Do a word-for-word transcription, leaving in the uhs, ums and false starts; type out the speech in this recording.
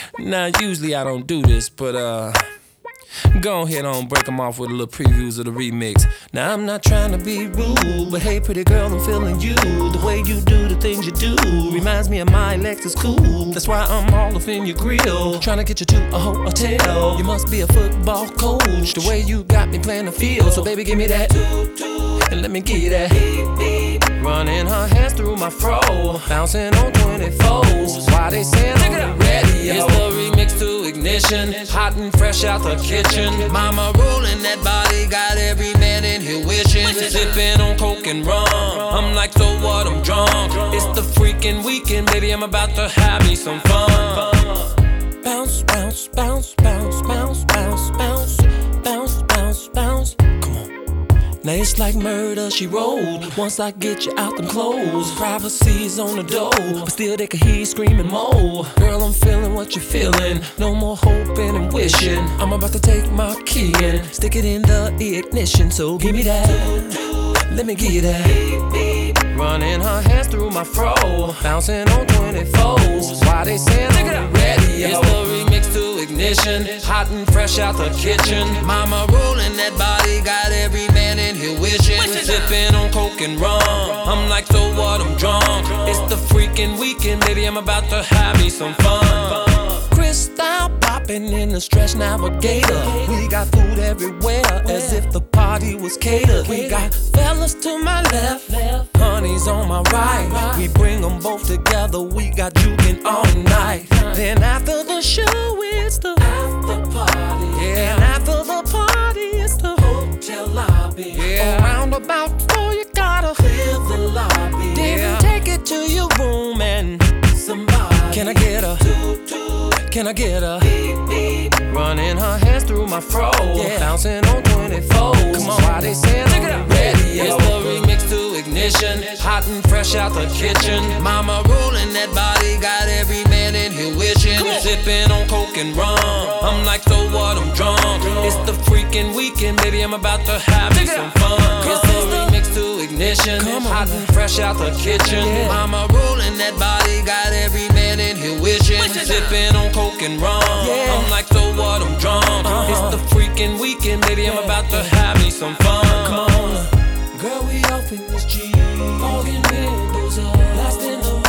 Now, usually I don't do this, but uh, go ahead on, break them off with a little previews of the remix. Now, I'm not trying to be rude, but hey, pretty girl, I'm feeling you. The way you do the things you do reminds me of my Lexus coupe. That's why I'm all up in your grill, trying to get you to a hotel. You must be a football coach, the way you got me playing the field. So baby, give me that, and let me give you that. Running her hands through my fro, bouncing on twenty-fours. Why they saying on the radio? It's the remix to Ignition, hot and fresh out the kitchen. Mama rolling that body, got every man in here wishing. Sipping on coke and rum, I'm like, so what, I'm drunk. It's the freaking weekend, baby, I'm about to have me some fun. Bounce, bounce, bounce, bounce, bounce, bounce, bounce, bounce, bounce, bounce. Come on. Now it's like murder, she rolled. Once I get you out them clothes, privacy's on the door, but still they can hear you screaming more. Girl, I'm feeling what you're feeling. No more hoping and wishing. I'm about to take my key and stick it in the ignition. So give me that, let me give you that. Running her hands through my fro, bouncing on twenty-fours. Why they saying on the radio? It's the remix to Ignition, hot and fresh out the kitchen. Mama rolling that body, got every man in here wishing. Sipping on coke and rum, I'm like, so what, I'm drunk. It's the freaking weekend, baby, I'm about to have me some fun. Crystal popping in the Stretch Navigator. We got food everywhere, as if the party was catered. We got fellas to my left, honeys on my right. We bring them both together, we got juking all night. Then after the show, it's the after party. Yeah, and after the party, it's the hotel lobby. Yeah, around about four, you gotta clear the lobby. Then yeah, take it to your room and somebody. Can I get a Can I get a beep, beep. Running her hands through my fro, yeah, bouncing on twenty-fours. Come on, why they saying on the radio? It's the remix to Ignition, hot and fresh out the kitchen. Mama rolling that body, got every man in here wishing. Sipping on coke and rum, I'm like, so what, I'm drunk. It's the freaking weekend, baby, I'm about to have me some fun. It's the remix to Ignition, hot and fresh out the kitchen. Mama rolling that body, got every man in here wishing. Sipping on coke and rum, yeah, I'm like, so what, I'm drunk. Uh-huh. It's the freaking weekend, baby, I'm about to have me some fun. Come on, girl, we off in this Jeep, fogging windows up, blasting the